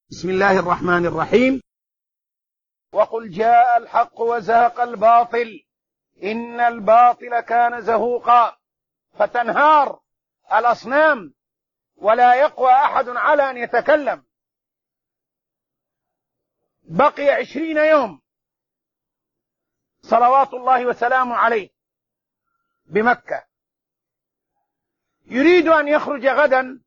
بسم الله الرحمن الرحيم. وقل جاء الحق وزهق الباطل إن الباطل كان زهوقا. فتنهار الأصنام ولا يقوى أحد على أن يتكلم. بقي 20 يوم صلوات الله وسلامه عليه بمكة، يريد أن يخرج غدا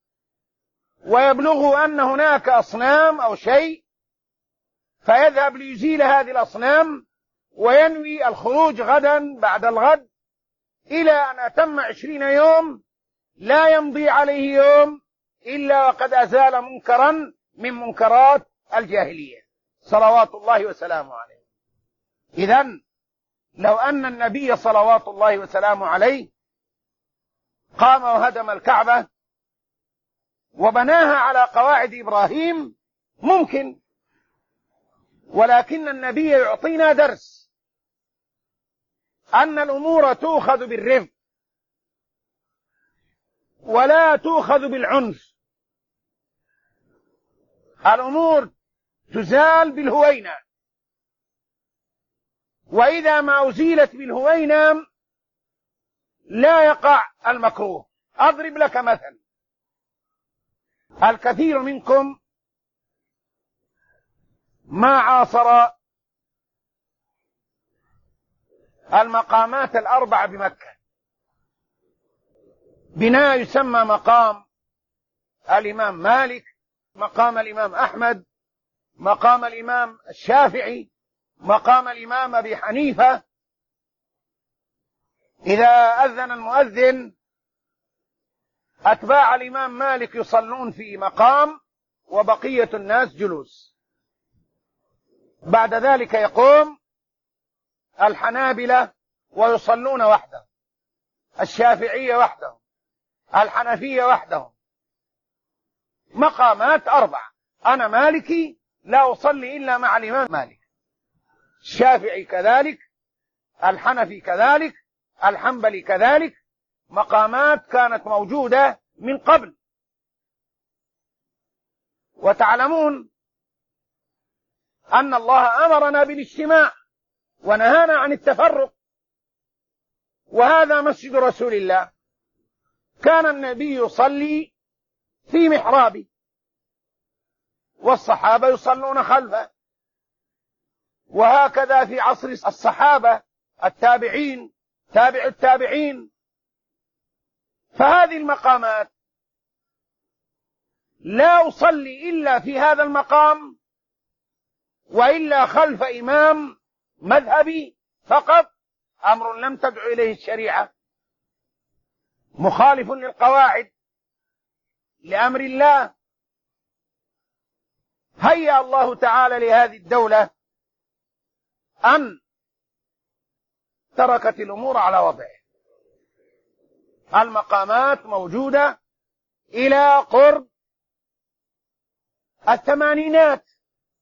ويبلغه أن هناك أصنام أو شيء، فيذهب ليزيل هذه الأصنام وينوي الخروج غدا بعد الغد، إلى أن أتم 20 يوم لا يمضي عليه يوم إلا وقد أزال منكرا من منكرات الجاهلية صلوات الله وسلامه عليه. إذن لو أن النبي صلوات الله وسلامه عليه قام وهدم الكعبة وبناها على قواعد إبراهيم ممكن، ولكن النبي يعطينا درس أن الأمور تؤخذ بالرفق ولا تؤخذ بالعنف. الأمور تزال بالهوينة، وإذا ما أزيلت بالهوينة لا يقع المكروه. أضرب لك مثل: الكثير منكم ما عاصر المقامات الأربع بمكة، بناء يسمى مقام الإمام مالك، مقام الإمام أحمد، مقام الإمام الشافعي، مقام الإمام أبي حنيفة. إذا أذن المؤذن أتباع الإمام مالك يصلون في مقام وبقية الناس جلوس. بعد ذلك يقوم الحنابلة ويصلون وحدهم، الشافعية وحدهم، الحنفية وحدهم. مقامات 4. أنا مالكي لا أصلي إلا مع الإمام مالك، الشافعي كذلك، الحنفي كذلك، الحنبلي كذلك. مقامات كانت موجودة من قبل. وتعلمون أن الله أمرنا بالاجتماع ونهانا عن التفرق، وهذا مسجد رسول الله. كان النبي يصلي في محرابه والصحابة يصلون خلفه، وهكذا في عصر الصحابة، التابعين، تابع التابعين. فهذه المقامات لا أصلي إلا في هذا المقام، وإلا خلف إمام مذهبي فقط، أمر لم تدع إليه الشريعة، مخالف للقواعد لأمر الله. هيأ الله تعالى لهذه الدولة أن تركت الأمور على وضعه. المقامات موجودة إلى قرب الثمانينات.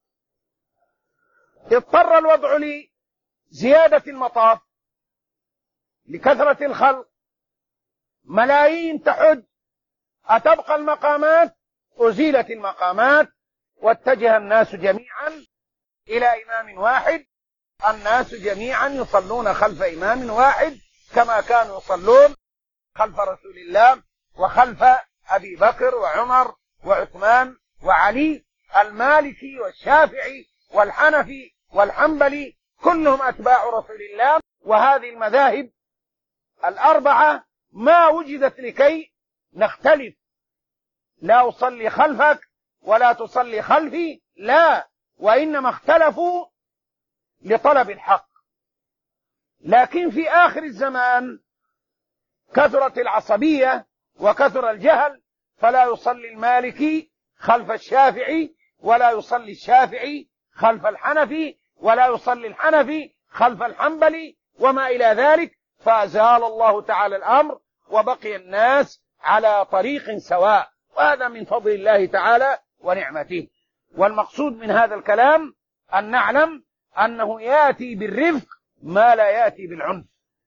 اضطر الوضع لزيادة المطاف لكثرة الخلق، ملايين تحج، أتبقى المقامات؟ أزيلت المقامات واتجه الناس جميعا إلى إمام واحد. الناس جميعا يصلون خلف إمام واحد كما كانوا يصلون خلف رسول الله وخلف أبي بكر وعمر وعثمان وعلي. المالكي والشافعي والحنفي والحنبلي كلهم أتباع رسول الله. وهذه المذاهب 4 ما وجدت لكي نختلف، لا أصلي خلفك ولا تصلي خلفي، لا، وإنما اختلفوا لطلب الحق. لكن في آخر الزمان كثرت العصبية وكثر الجهل، فلا يصلي المالكي خلف الشافعي، ولا يصلي الشافعي خلف الحنفي، ولا يصلي الحنفي خلف الحنبلي، وما إلى ذلك. فأزال الله تعالى الأمر وبقي الناس على طريق سواء، وهذا من فضل الله تعالى ونعمته. والمقصود من هذا الكلام أن نعلم أنه يأتي بالرفق ما لا يأتي بالعنف.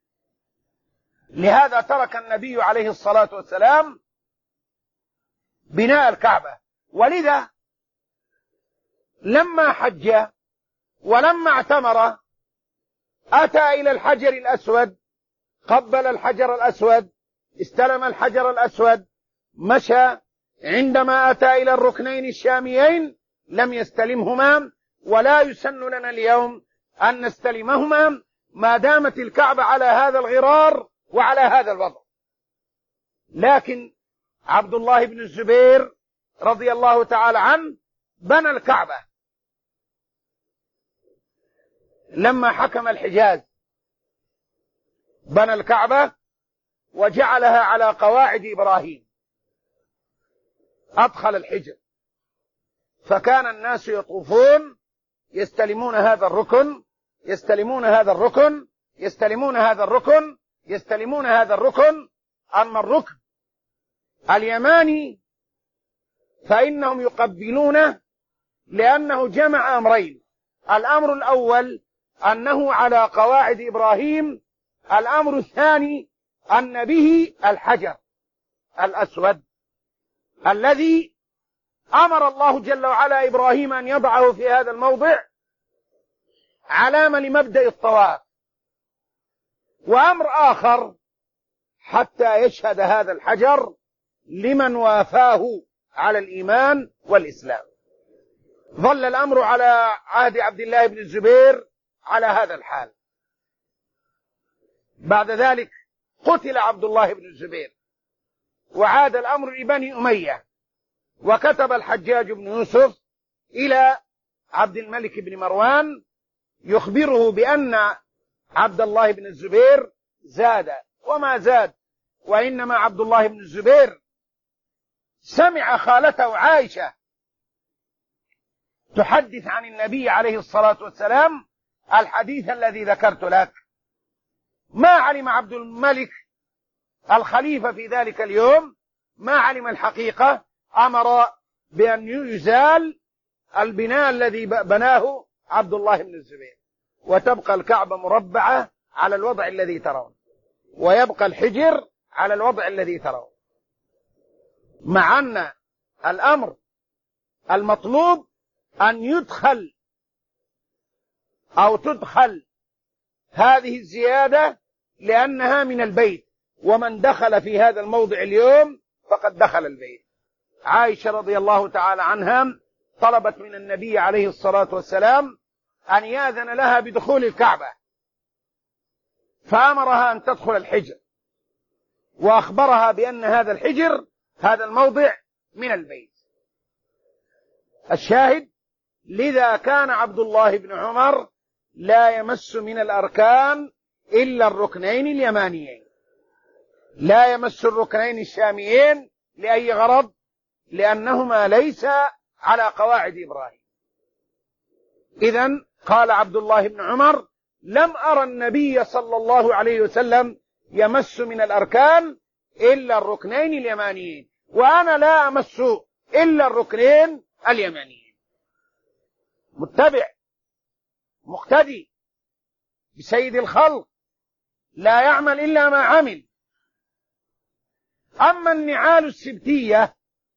لهذا ترك النبي عليه الصلاة والسلام بناء الكعبة. ولذا لما حج ولما اعتمر أتى إلى الحجر الأسود، قبل الحجر الأسود، استلم الحجر الأسود، مشى. عندما أتى إلى الركنين الشاميين لم يستلمهما، ولا يسن لنا اليوم أن نستلمهما ما دامت الكعبة على هذا الغرار وعلى هذا الوضع. لكن عبد الله بن الزبير رضي الله تعالى عنه بنى الكعبة لما حكم الحجاز، بنى الكعبة وجعلها على قواعد إبراهيم، أدخل الحجر، فكان الناس يطوفون يستلمون هذا الركن، يستلمون هذا الركن، يستلمون هذا الركن، يستلمون هذا الركن. أما الركن اليماني فإنهم يقبلونه، لأنه جمع أمرين: الأمر الأول أنه على قواعد إبراهيم، الأمر الثاني أن به الحجر الأسود الذي أمر الله جل وعلا إبراهيم أن يضعه في هذا الموضع علامة لمبدأ الطواف. وأمر آخر حتى يشهد هذا الحجر لمن وافاه على الإيمان والإسلام. ظل الأمر على عهد عبد الله بن الزبير على هذا الحال. بعد ذلك قتل عبد الله بن الزبير، وعاد الأمر لبني أمية، وكتب الحجاج بن يوسف إلى عبد الملك بن مروان يخبره بأن عبد الله بن الزبير زاد، وما زاد، وإنما عبد الله بن الزبير سمع خالته عائشة تحدث عن النبي عليه الصلاة والسلام الحديث الذي ذكرت لك. ما علم عبد الملك الخليفة في ذلك اليوم، ما علم الحقيقة، أمر بأن يزال البناء الذي بناه عبد الله بن الزبير، وتبقى الكعبة مربعة على الوضع الذي ترون، ويبقى الحجر على الوضع الذي ترون، مع أن الأمر المطلوب أن يدخل أو تدخل هذه الزيادة لأنها من البيت، ومن دخل في هذا الموضع اليوم فقد دخل البيت. عائشة رضي الله تعالى عنها طلبت من النبي عليه الصلاة والسلام أن يأذن لها بدخول الكعبة، فأمرها أن تدخل الحجر، وأخبرها بأن هذا الحجر هذا الموضع من البيت. الشاهد: لذا كان عبد الله بن عمر لا يمس من الأركان إلا الركنين اليمانيين، لا يمس الركنين الشاميين. لأي غرض؟ لأنهما ليس على قواعد إبراهيم. إذن قال عبد الله بن عمر: لم أرى النبي صلى الله عليه وسلم يمس من الأركان إلا الركنين اليمانيين، وأنا لا أمس إلا الركنين اليمانيين. متبع مقتدي بسيد الخلق، لا يعمل إلا ما عمل. أما النعال السبتية،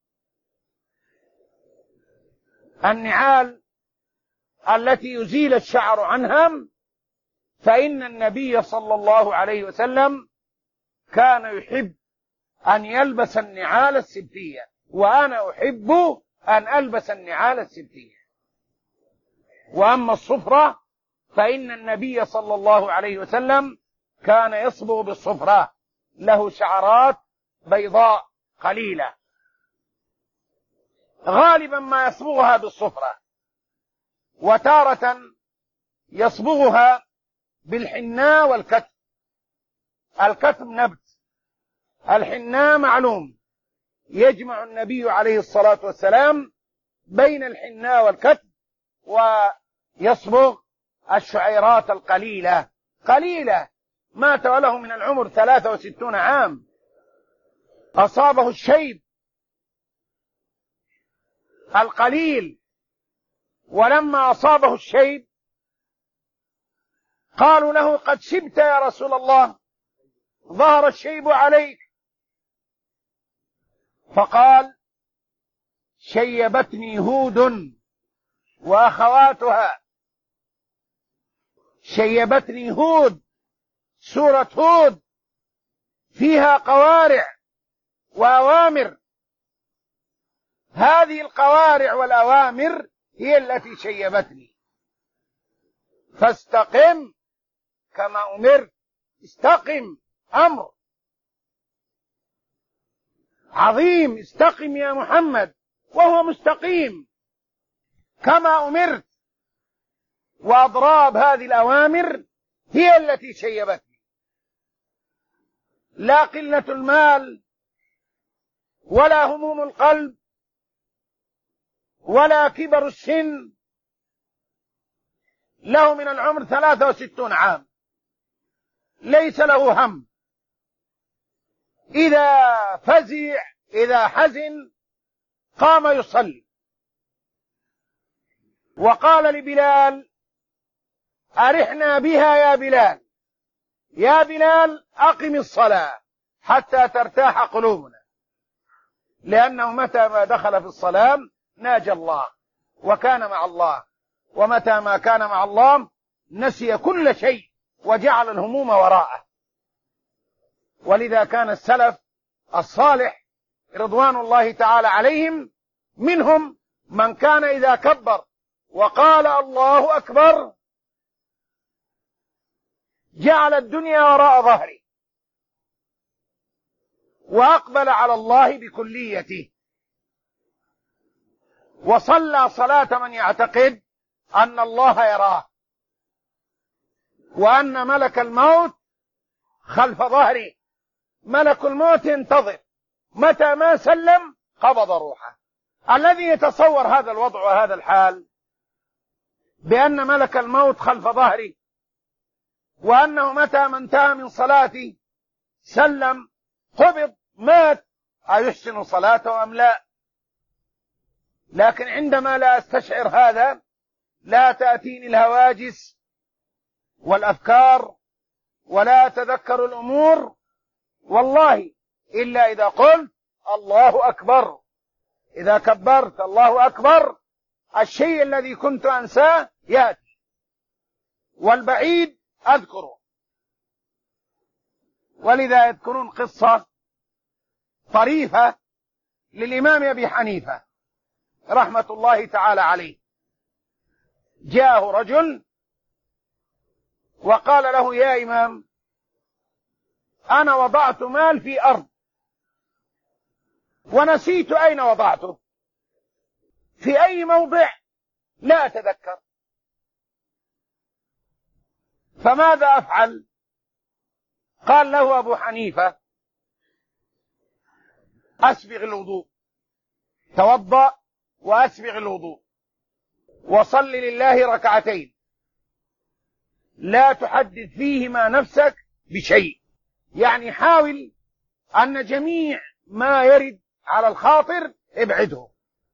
النعال التي يزيل الشعر عنها، فإن النبي صلى الله عليه وسلم كان يحب أن يلبس النعال السبتية، وأنا أحب أن ألبس النعال السبتية. وأما الصفرة فإن النبي صلى الله عليه وسلم كان يصبغ بالصفرة، له شعرات بيضاء قليلة، غالبا ما يصبغها بالصفرة، وتارة يصبغها بالحناء والكتم. الكتم نبت، الحناء معلوم. يجمع النبي عليه الصلاة والسلام بين الحناء والكتم، ويصبغ الشعيرات القليلة قليلة. مات وله من العمر 63 عام، أصابه الشيب القليل، ولما أصابه الشيب قالوا له: قد شبت يا رسول الله، ظهر الشيب عليك. فقال: شيبتني هود وأخواتها. شيبتني هود، سورة هود فيها قوارع وأوامر، هذه القوارع والأوامر هي التي شيبتني. فاستقم كما أمرت، استقم، أمر عظيم، استقم يا محمد، وهو مستقيم كما أمرت. وأضراب هذه الأوامر هي التي شيبتني، لا قلة المال ولا هموم القلب ولا كبر السن. له من العمر 63 عام، ليس له هم. إذا فزع، إذا حزن، قام يصلي. وقال لبلال: أرحنا بها يا بلال، يا بلال أقم الصلاة حتى ترتاح قلوبنا، لأنه متى ما دخل في الصلاة ناجى الله وكان مع الله، ومتى ما كان مع الله نسي كل شيء وجعل الهموم وراءه. ولذا كان السلف الصالح رضوان الله تعالى عليهم منهم من كان إذا كبر وقال الله أكبر جعل الدنيا وراء ظهره وأقبل على الله بكليته، وصلى صلاة من يعتقد أن الله يراه، وأن ملك الموت خلف ظهره. ملك الموت ينتظر، متى ما سلم قبض روحه. الذي يتصور هذا الوضع وهذا الحال بأن ملك الموت خلف ظهره، وأنه متى ما انتهى من صلاته سلم قبض مات، أيحسن صلاته أم لا؟ لكن عندما لا أستشعر هذا لا تأتيني الهواجس والأفكار ولا أتذكر الأمور والله إلا إذا قلت الله أكبر. إذا كبرت الله أكبر الشيء الذي كنت أنساه يأتي، والبعيد أذكره. ولذا يذكرون قصة طريفة للإمام أبي حنيفة رحمة الله تعالى عليه. جاءه رجل وقال له: يا إمام، أنا وضعت مال في أرض ونسيت أين وضعته، في أي موضع لا أتذكر، فماذا أفعل؟ قال له أبو حنيفة: أسبغ الوضوء، توضأ وأسبغ الوضوء وصل لله ركعتين، لا تحدث فيهما نفسك بشيء، يعني حاول أن جميع ما يرد على الخاطر ابعده.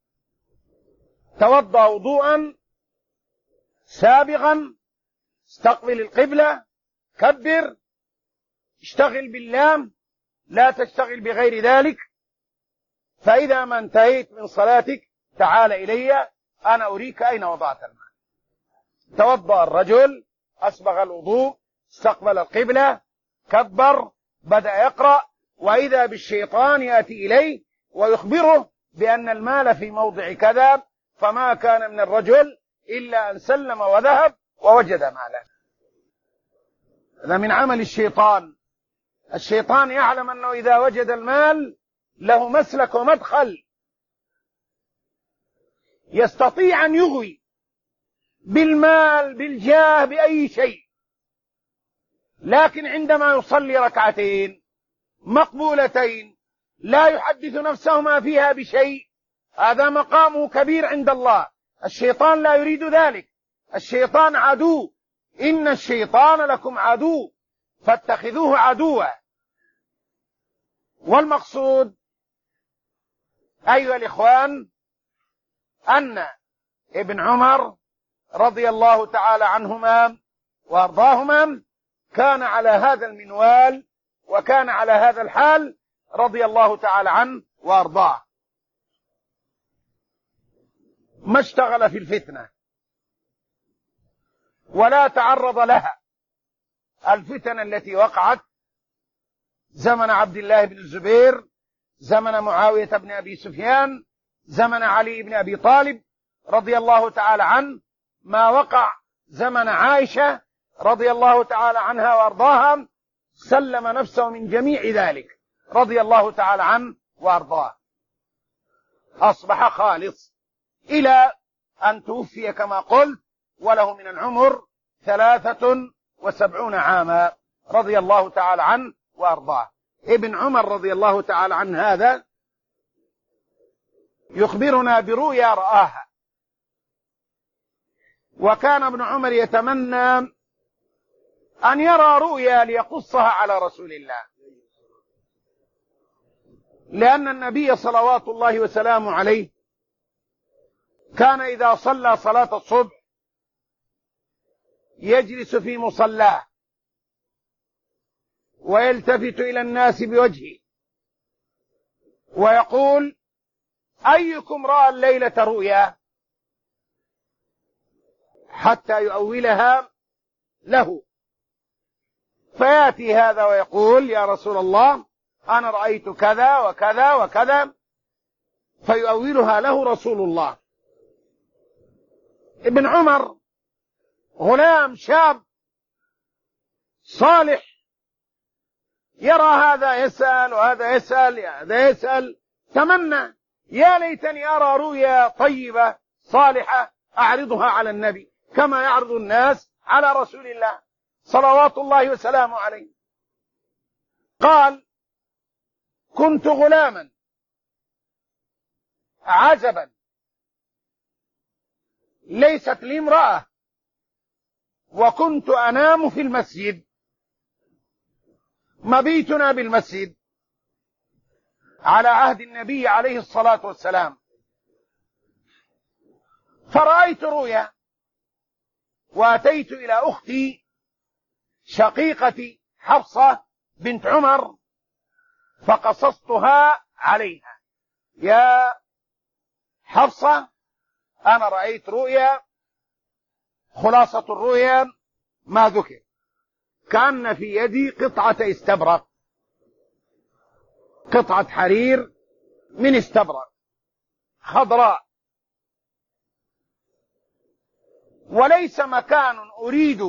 توضأ وضوءا سابغا، استقبل القبلة، كبر، اشتغل بالله، لا تشتغل بغير ذلك. فإذا ما انتهيت من صلاتك تعال إلي أنا أريك أين وضعت المال. توضأ الرجل، أسبغ الوضوء، استقبل القبلة، كبر، بدأ يقرأ، وإذا بالشيطان يأتي إليه ويخبره بأن المال في موضع كذا، فما كان من الرجل إلا أن سلم وذهب ووجد مالا. هذا من عمل الشيطان. الشيطان يعلم أنه إذا وجد المال له مسلك ومدخل، يستطيع أن يغوي بالمال، بالجاه، بأي شيء. لكن عندما يصلي ركعتين مقبولتين لا يحدث نفسه ما فيها بشيء، هذا مقامه كبير عند الله. الشيطان لا يريد ذلك، الشيطان عدو، إن الشيطان لكم عدو فاتخذوه عدوا. والمقصود أيها الإخوان أن ابن عمر رضي الله تعالى عنهما وأرضاهما كان على هذا المنوال وكان على هذا الحال رضي الله تعالى عنه وأرضاه. ما اشتغل في الفتنة ولا تعرض لها الفتن التي وقعت زمن عبد الله بن الزبير، زمن معاوية بن أبي سفيان، زمن علي بن أبي طالب رضي الله تعالى عنه، ما وقع زمن عائشة رضي الله تعالى عنها وأرضاها، سلم نفسه من جميع ذلك رضي الله تعالى عنه وأرضاه، أصبح خالص إلى أن توفي كما قلت وله من العمر 73 عاما رضي الله تعالى عنه وأرضاه. ابن عمر رضي الله تعالى عنه هذا يخبرنا برؤيا رآها، وكان ابن عمر يتمنى أن يرى رؤيا ليقصها على رسول الله، لأن النبي صلوات الله وسلامه عليه كان إذا صلى صلاة الصبح يجلس في مصلاه ويلتفت إلى الناس بوجهه ويقول: أيكم رأى الليلة رؤيا؟ حتى يؤولها له، فيأتي هذا ويقول: يا رسول الله أنا رأيت كذا وكذا وكذا، فيؤولها له رسول الله. ابن عمر غلام شاب صالح، يرى هذا يسأل وهذا يسأل، هذا يسأل، تمنى: يا ليتني أرى رؤيا طيبة صالحة أعرضها على النبي كما يعرض الناس على رسول الله صلوات الله وسلامه عليه. قال: كنت غلاما عزبا ليست لي امرأة، وكنت أنام في المسجد، مبيتنا بالمسجد على عهد النبي عليه الصلاة والسلام، فرأيت رؤيا وأتيت إلى أختي شقيقتي حفصة بنت عمر فقصصتها عليها: يا حفصة أنا رأيت رؤيا، خلاصة الرؤيا ما ذكر، كان في يدي قطعة استبرق، قطعة حرير من استبرق خضراء، وليس مكان أريد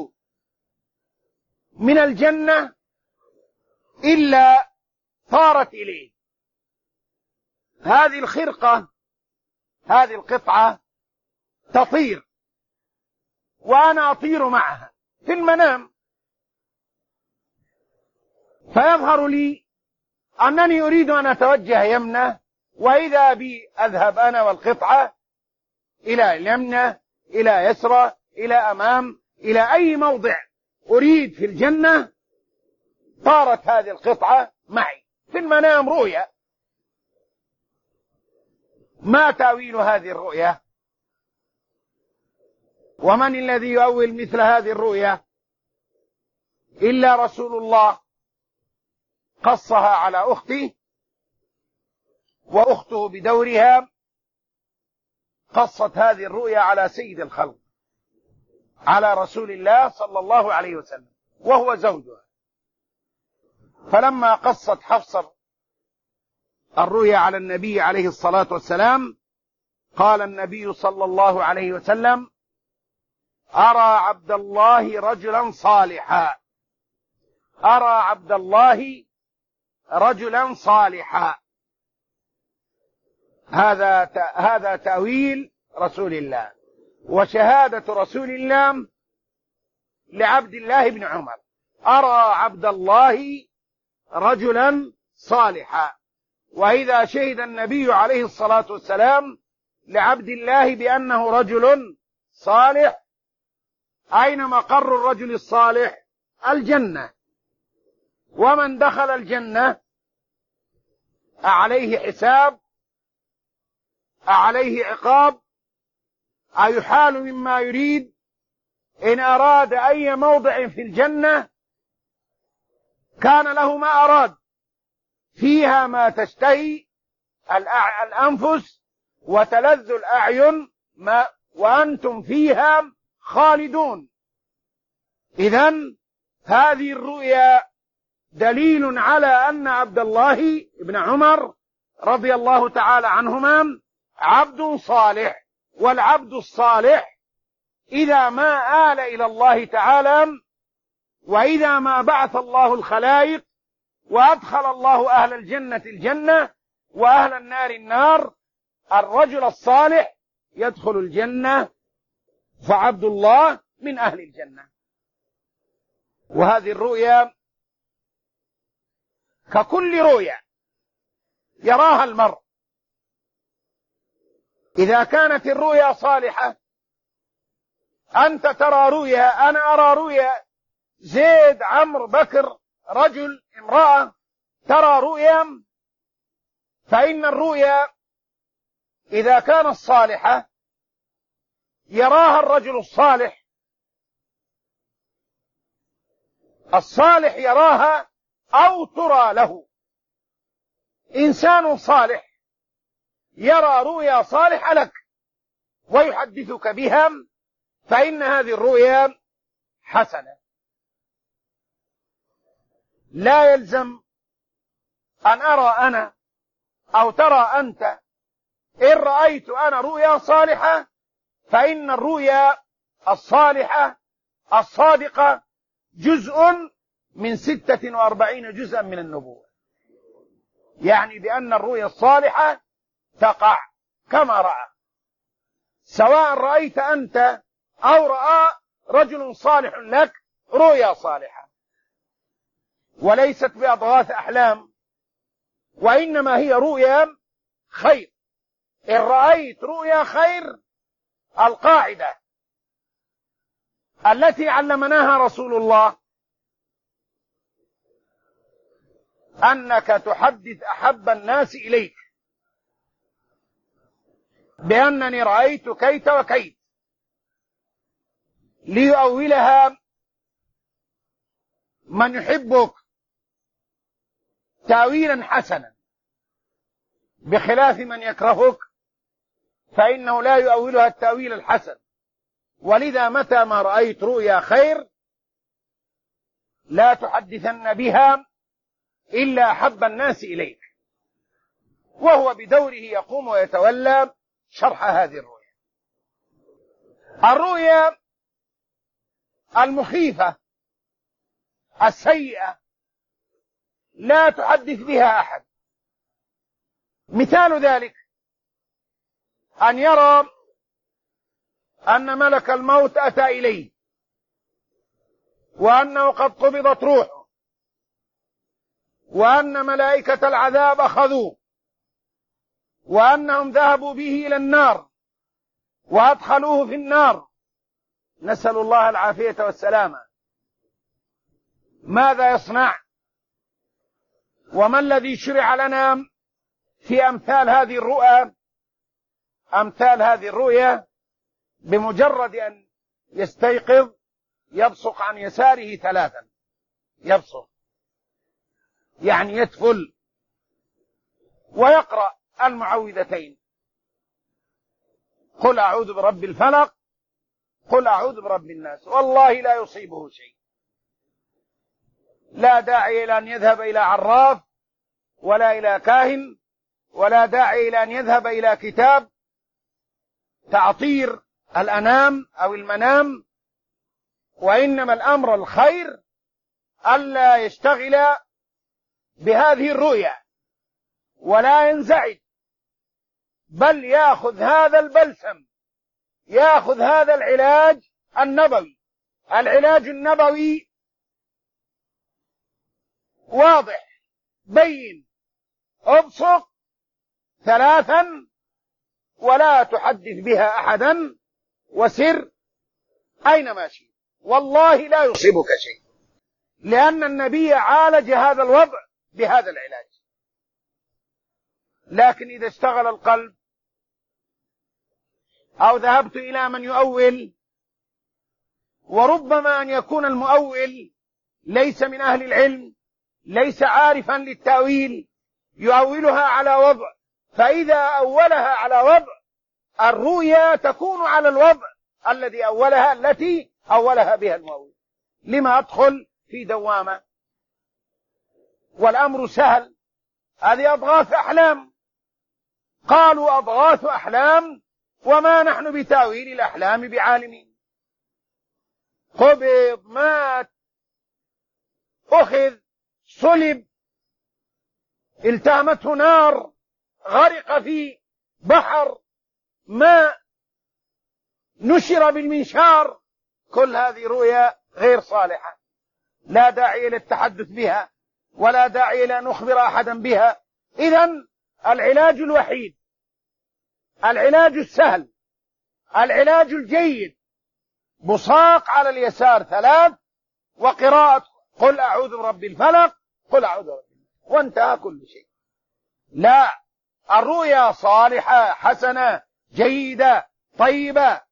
من الجنة إلا طارت إليه هذه الخرقة، هذه القطعة تطير وأنا أطير معها في المنام، فيظهر لي أنني أريد أن أتوجه يمنة، وإذا بي أذهب أنا والقطعة إلى اليمنة، إلى يسرى، إلى أمام، إلى أي موضع أريد في الجنة. طارت هذه القطعة معي في المنام رؤيا. ما تأويل هذه الرؤيا؟ ومن الذي يؤول مثل هذه الرؤيا إلا رسول الله، قصها على أختي، وأخته بدورها قصت هذه الرؤيا على سيد الخلق، على رسول الله صلى الله عليه وسلم وهو زوجها. فلما قصت حفصة الرؤيا على النبي عليه الصلاة والسلام، قال النبي صلى الله عليه وسلم: أرى عبد الله رجلا صالحا، أرى عبد الله رجلا صالحا. هذا تأويل رسول الله وشهادة رسول الله لعبد الله بن عمر: أرى عبد الله رجلا صالحا. وإذا شهد النبي عليه الصلاة والسلام لعبد الله بأنه رجل صالح، أين مقر الرجل الصالح؟ الجنة. ومن دخل الجنة أعليه حساب، أعليه عقاب، أيحال مما يريد؟ إن أراد أي موضع في الجنة كان له ما أراد، فيها ما تشتهي الأنفس وتلذ الأعين، وأنتم فيها خالدون. إذن هذه الرؤيا دليل على أن عبد الله بن عمر رضي الله تعالى عنهما عبد صالح، والعبد الصالح إذا ما آل إلى الله تعالى، وإذا ما بعث الله الخلائق وأدخل الله أهل الجنة الجنة وأهل النار النار، الرجل الصالح يدخل الجنة، فعبد الله من أهل الجنة. وهذه الرؤيا ككل رؤيا يراها المرء، إذا كانت الرؤيا صالحة، أنت ترى رؤيا، أنا أرى رؤيا، زيد، عمرو، بكر، رجل، امرأة ترى رؤيا، فإن الرؤيا إذا كانت صالحة يراها الرجل الصالح، الصالح يراها أو ترى له. إنسان صالح يرى رؤيا صالحة لك ويحدثك بها، فإن هذه الرؤيا حسنة. لا يلزم أن أرى أنا أو ترى أنت. إن رأيت أنا رؤيا صالحة فإن الرؤيا الصالحة الصادقة جزء من 46 جزءا من النبوة، يعني بأن الرؤيا الصالحة تقع كما رأى، سواء رأيت أنت أو رأى رجل صالح لك رؤيا صالحة، وليست بأضغاث أحلام، وإنما هي رؤيا خير. إن رأيت رؤيا خير، القاعدة التي علمناها رسول الله أنك تحدث أحب الناس إليك بأنني رأيت كيت وكيت، ليؤولها من يحبك تأويلا حسنا، بخلاف من يكرهك فإنه لا يؤولها التأويل الحسن. ولذا متى ما رأيت رؤيا خير لا تحدثن بها إلا أحب الناس إليك، وهو بدوره يقوم ويتولى شرح هذه الرؤيا. الرؤيا المخيفة السيئة لا تحدث بها أحد. مثال ذلك أن يرى أن ملك الموت أتى إليه، وأنه قد قبضت روحه، وأن ملائكة العذاب أخذوه، وأنهم ذهبوا به إلى النار وأدخلوه في النار، نسأل الله العافية والسلامة. ماذا يصنع؟ وما الذي شرع لنا في أمثال هذه الرؤى؟ أمثال هذه الرؤيا بمجرد أن يستيقظ يبصق عن يساره 3، يبصق يعني يتفل، ويقرأ المعوذتين: قل أعوذ برب الفلق، قل أعوذ برب الناس. والله لا يصيبه شيء، لا داعي إلى أن يذهب إلى عراف ولا إلى كاهن، ولا داعي إلى أن يذهب إلى كتاب تعطير الأنام أو المنام، وإنما الأمر الخير ألا يشتغل بهذه الرؤيا ولا ينزعج، بل يأخذ هذا البلسم، يأخذ هذا العلاج النبوي. العلاج النبوي واضح بين: ابصق 3 ولا تحدث بها أحدا، وسر أينما شئت، والله لا يصيبك شيء، لأن النبي عالج هذا الوضع بهذا العلاج. لكن إذا اشتغل القلب أو ذهبت إلى من يؤول، وربما أن يكون المؤول ليس من أهل العلم، ليس عارفا للتأويل، يؤولها على وضع، فإذا أولها على وضع الرؤيا تكون على الوضع الذي أولها، التي أولها بها المؤول. لما أدخل في دوامة؟ والأمر سهل، هذه أضغاث أحلام. قالوا أضغاث أحلام وما نحن بتأويل الأحلام بعالمين. قبض، مات، أخذ، صلب، التهمته نار، غرق في بحر ماء، نشر بالمنشار، كل هذه رؤيا غير صالحة، لا داعي للتحدث بها ولا داعي لأن نخبر أحدا بها. إذن العلاج الوحيد، العلاج السهل، العلاج الجيد، بصاق على اليسار 3 وقراءة قل أعوذ برب الفلق، قل أعوذ برب الناس، وانتهى كل شيء. لا، الرؤيا صالحة حسنة جيدة طيبة.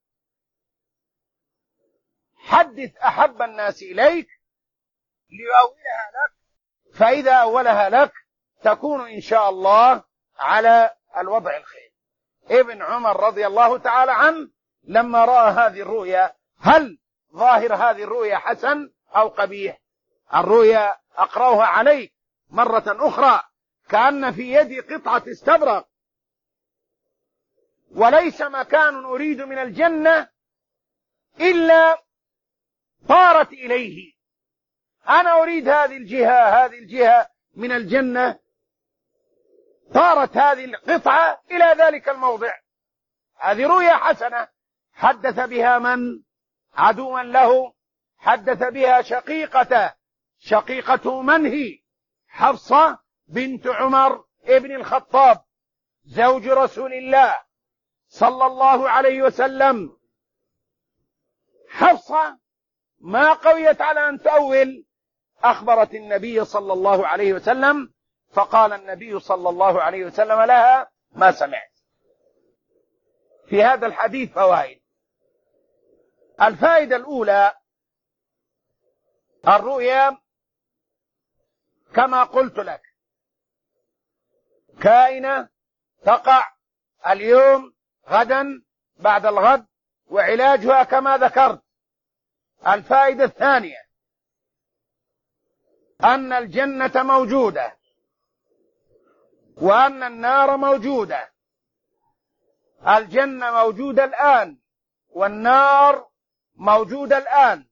حدث أحب الناس إليك ليؤولها لك، فإذا أولها لك تكون إن شاء الله على الوضع الخير. ابن عمر رضي الله تعالى عنه لما رأى هذه الرؤيا، هل ظاهر هذه الرؤيا حسن أو قبيح؟ الرؤيا أقرأها عليك مرة أخرى، كأن في يدي قطعة استبرق، وليس مكان أريد من الجنة إلا طارت إليه. أنا أريد هذه الجهة من الجنة، طارت هذه القطعة إلى ذلك الموضع. هذه رؤيا حسنة. حدث بها من؟ عدوا له. حدث بها شقيقته من هي؟ حفصة بنت عمر ابن الخطاب زوج رسول الله صلى الله عليه وسلم. حفصة ما قويت على أن تؤول، أخبرت النبي صلى الله عليه وسلم، فقال النبي صلى الله عليه وسلم لها ما سمعت. في هذا الحديث فوائد. الفائدة الأولى، الرؤيا كما قلت لك كائنة تقع اليوم غدا بعد الغد، وعلاجها كما ذكرت. الفائدة الثانية أن الجنة موجودة وأن النار موجودة. الجنة موجودة الآن والنار موجودة الآن.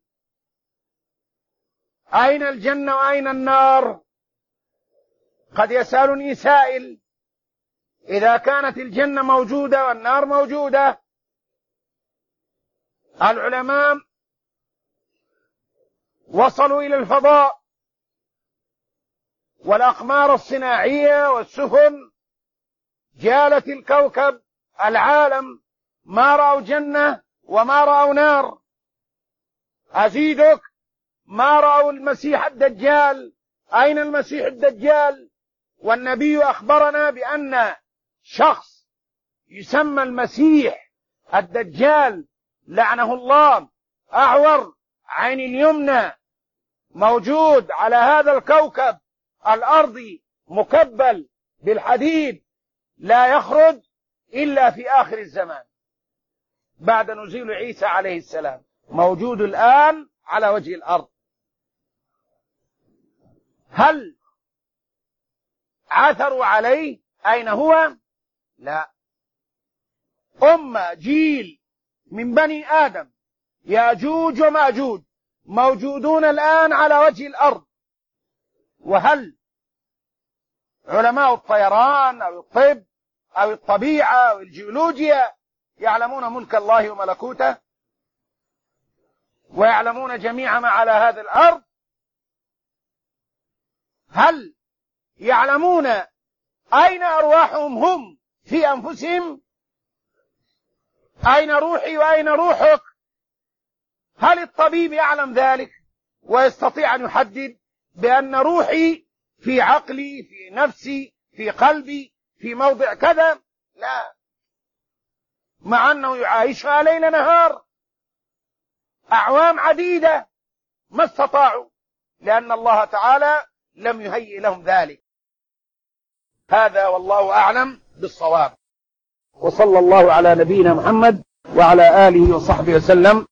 أين الجنة وأين النار؟ قد يسألني سائل، إذا كانت الجنة موجودة والنار موجودة، العلماء وصلوا إلى الفضاء والأقمار الصناعية والسفن جالت الكوكب العالم، ما رأوا جنة وما رأوا نار. أزيدك، ما رأوا المسيح الدجال. أين المسيح الدجال؟ والنبي أخبرنا بأن شخص يسمى المسيح الدجال لعنه الله، أعور، عين اليمنى، موجود على هذا الكوكب الأرضي، مكبل بالحديد، لا يخرج إلا في آخر الزمان بعد نزول عيسى عليه السلام. موجود الآن على وجه الأرض. هل عثروا عليه؟ أين هو؟ لا. جيل من بني آدم، يأجوج ومأجوج، موجودون الآن على وجه الأرض. وهل علماء الطيران أو الطب أو الطبيعة أو الجيولوجيا يعلمون ملك الله وملكوته ويعلمون جميع ما على هذه الأرض؟ هل يعلمون أين أرواحهم هم في أنفسهم؟ أين روحي وأين روحك؟ هل الطبيب يعلم ذلك ويستطيع أن يحدد بأن روحي في عقلي، في نفسي، في قلبي، في موضع كذا؟ لا، مع أنه يعايشها ليل نهار أعوام عديدة ما استطاعوا، لأن الله تعالى لم يهيئ لهم ذلك. هذا والله أعلم بالصواب. وصلى الله على نبينا محمد وعلى آله وصحبه وسلم.